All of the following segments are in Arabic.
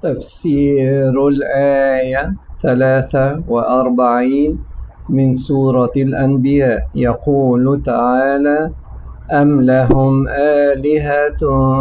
تفسير الآية 43 من سورة الأنبياء. يقول تعالى: أم لهم آلهة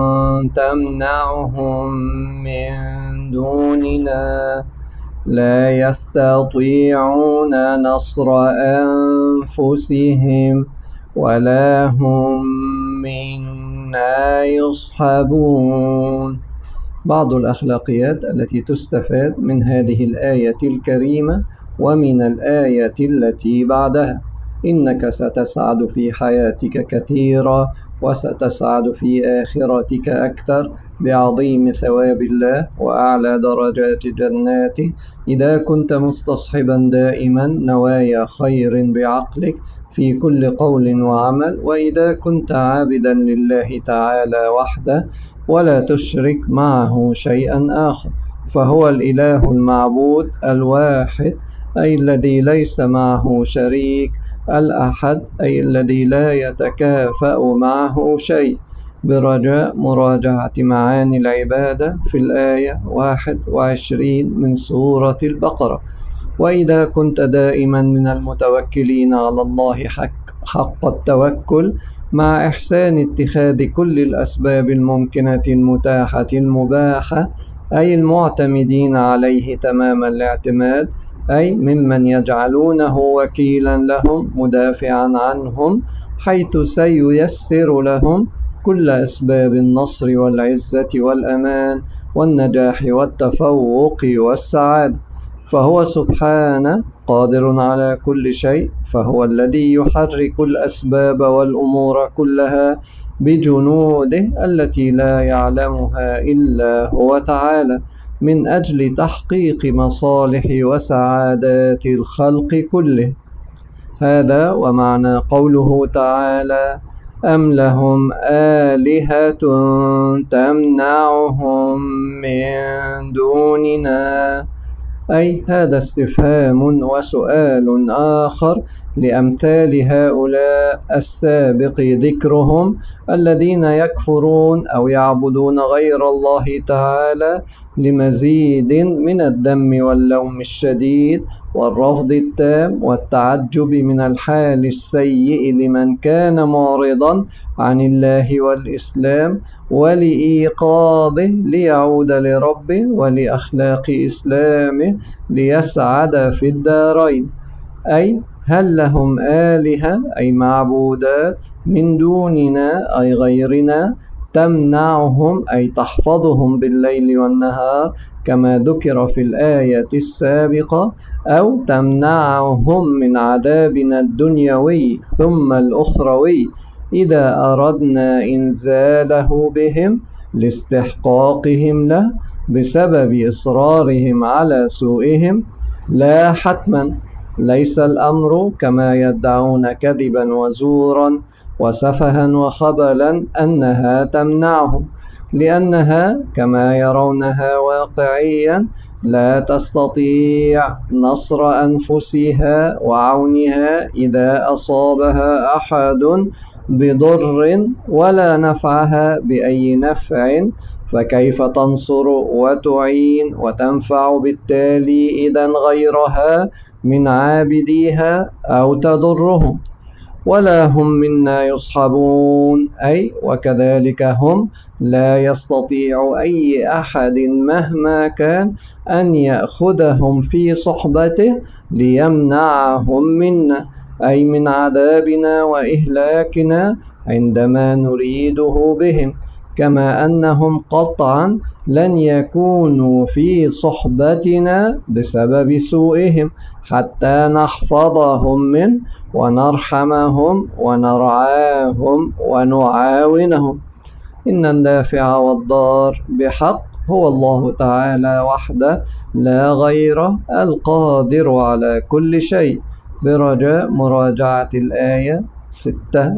تمنعهم من دوننا لا يستطيعون نصر أنفسهم ولا هم منا يصحبون. بعض الأخلاقيات التي تستفاد من هذه الآية الكريمة ومن الآية التي بعدها: إنك ستسعد في حياتك كثيرا، وستسعد في آخرتك أكثر بعظيم ثواب الله وأعلى درجات جناته إذا كنت مستصحبا دائما نوايا خير بعقلك في كل قول وعمل، وإذا كنت عابدا لله تعالى وحده ولا تشرك معه شيئا آخر، فهو الإله المعبود الواحد، أي الذي ليس معه شريك، الأحد، أي الذي لا يتكافأ معه شيء. برجاء مراجعة معاني العبادة في الآية 21 من سورة البقرة. وإذا كنت دائما من المتوكلين على الله حق التوكل، مع إحسان اتخاذ كل الأسباب الممكنة المتاحة المباحة، أي المعتمدين عليه تمام الاعتماد، أي ممن يجعلونه وكيلا لهم مدافعا عنهم، حيث سييسر لهم كل أسباب النصر والعزة والأمان والنجاح والتفوق والسعادة. فهو سبحانه قادر على كل شيء، فهو الذي يحرك الأسباب والأمور كلها بجنوده التي لا يعلمها إلا هو تعالى، من أجل تحقيق مصالح وسعادات الخلق كله. هذا ومعنى قوله تعالى: أم لهم آلهة تمنعهم من دوننا، أي هذا استفهام وسؤال آخر لأمثال هؤلاء السابق ذكرهم، الذين يكفرون أو يعبدون غير الله تعالى لمزيد من الذم واللوم الشديد والرفض التام والتعجب من الحال السيء لمن كان معرضا عن الله والإسلام ولإيقاظه ليعود لربه ولأخلاق إسلامه ليسعد في الدارين. أي هل لهم آلهة، أي معبودات، من دوننا أي غيرنا، تمنعهم، أي تحفظهم بالليل والنهار كما ذكر في الآية السابقة، أو تمنعهم من عذابنا الدنيوي ثم الأخروي إذا أردنا إنزاله بهم لاستحقاقهم له بسبب إصرارهم على سوءهم؟ لا، حتما ليس الأمر كما يدعون كذبا وزورا وسفها وخبلا أنها تمنعهم، لأنها كما يرونها واقعيا لا تستطيع نصر أنفسها وعونها إذا أصابها أحد بضر، ولا نفعها بأي نفع، فكيف تنصر وتعين وتنفع بالتالي إذن غيرها من عابديها أو تضرهم؟ ولا هم منا يصحبون، أي وكذلك هم لا يستطيع أي أحد مهما كان أن يأخذهم في صحبته ليمنعهم منا، أي من عذابنا وإهلاكنا عندما نريده بهم، كما أنهم قطعا لن يكونوا في صحبتنا بسبب سوءهم حتى نحفظهم منه ونرحمهم ونرعاهم ونعاونهم. إن النافع والضار بحق هو الله تعالى وحده لا غيره، القادر على كل شيء. برجاء مراجعة الآية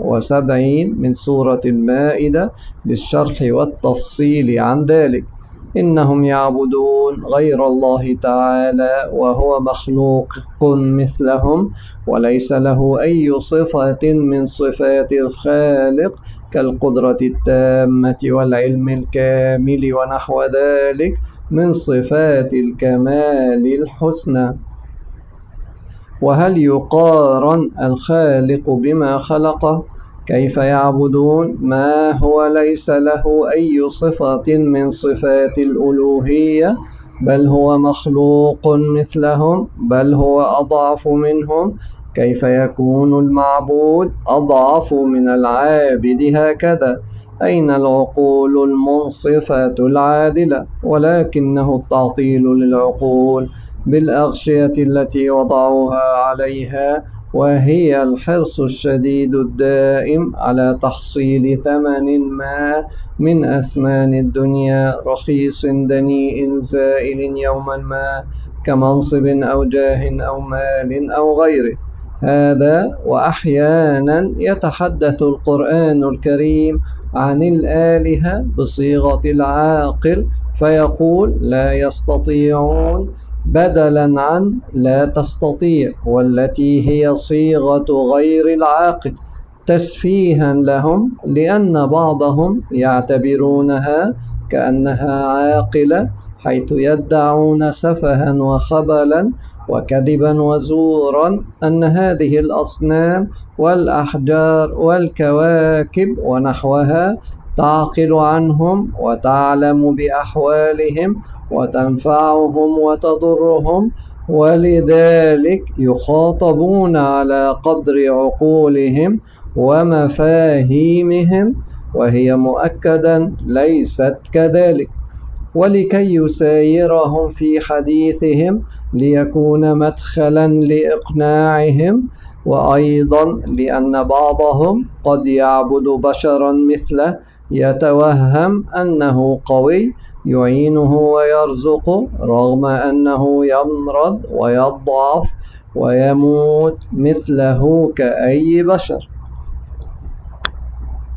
76 من سورة المائدة للشرح والتفصيل عن ذلك. إنهم يعبدون غير الله تعالى وهو مخلوق مثلهم، وليس له أي صفة من صفات الخالق كالقدرة التامة والعلم الكامل ونحو ذلك من صفات الكمال الحسنى. وهل يقارن الخالق بما خلقه؟ كيف يعبدون ما هو ليس له أي صفة من صفات الألوهية، بل هو مخلوق مثلهم، بل هو أضعف منهم؟ كيف يكون المعبود أضعف من العابد هكذا؟ أين العقول المنصفة العادلة؟ ولكنه التعطيل للعقول بالأغشية التي وضعوها عليها، وهي الحرص الشديد الدائم على تحصيل ثمن ما من أثمان الدنيا رخيص دنيء زائل يوما ما، كمنصب أو جاه أو مال أو غيره. هذا وأحيانا يتحدث القرآن الكريم عن الآلهة بصيغة العاقل فيقول لا يستطيعون بدلا عن لا تستطيع، والتي هي صيغة غير العاقل تسفيها لهم، لأن بعضهم يعتبرونها كأنها عاقلة، حيث يدعون سفها وخبلا وكذبا وزورا أن هذه الأصنام والأحجار والكواكب ونحوها تعقل عنهم وتعلم بأحوالهم وتنفعهم وتضرهم، ولذلك يخاطبون على قدر عقولهم ومفاهيمهم، وهي مؤكدا ليست كذلك. ولكي يسايرهم في حديثهم ليكون مدخلا لإقناعهم، وأيضا لأن بعضهم قد يعبد بشرا مثله يتوهم أنه قوي يعينه ويرزقه، رغم أنه يمرض ويضعف ويموت مثله كأي بشر.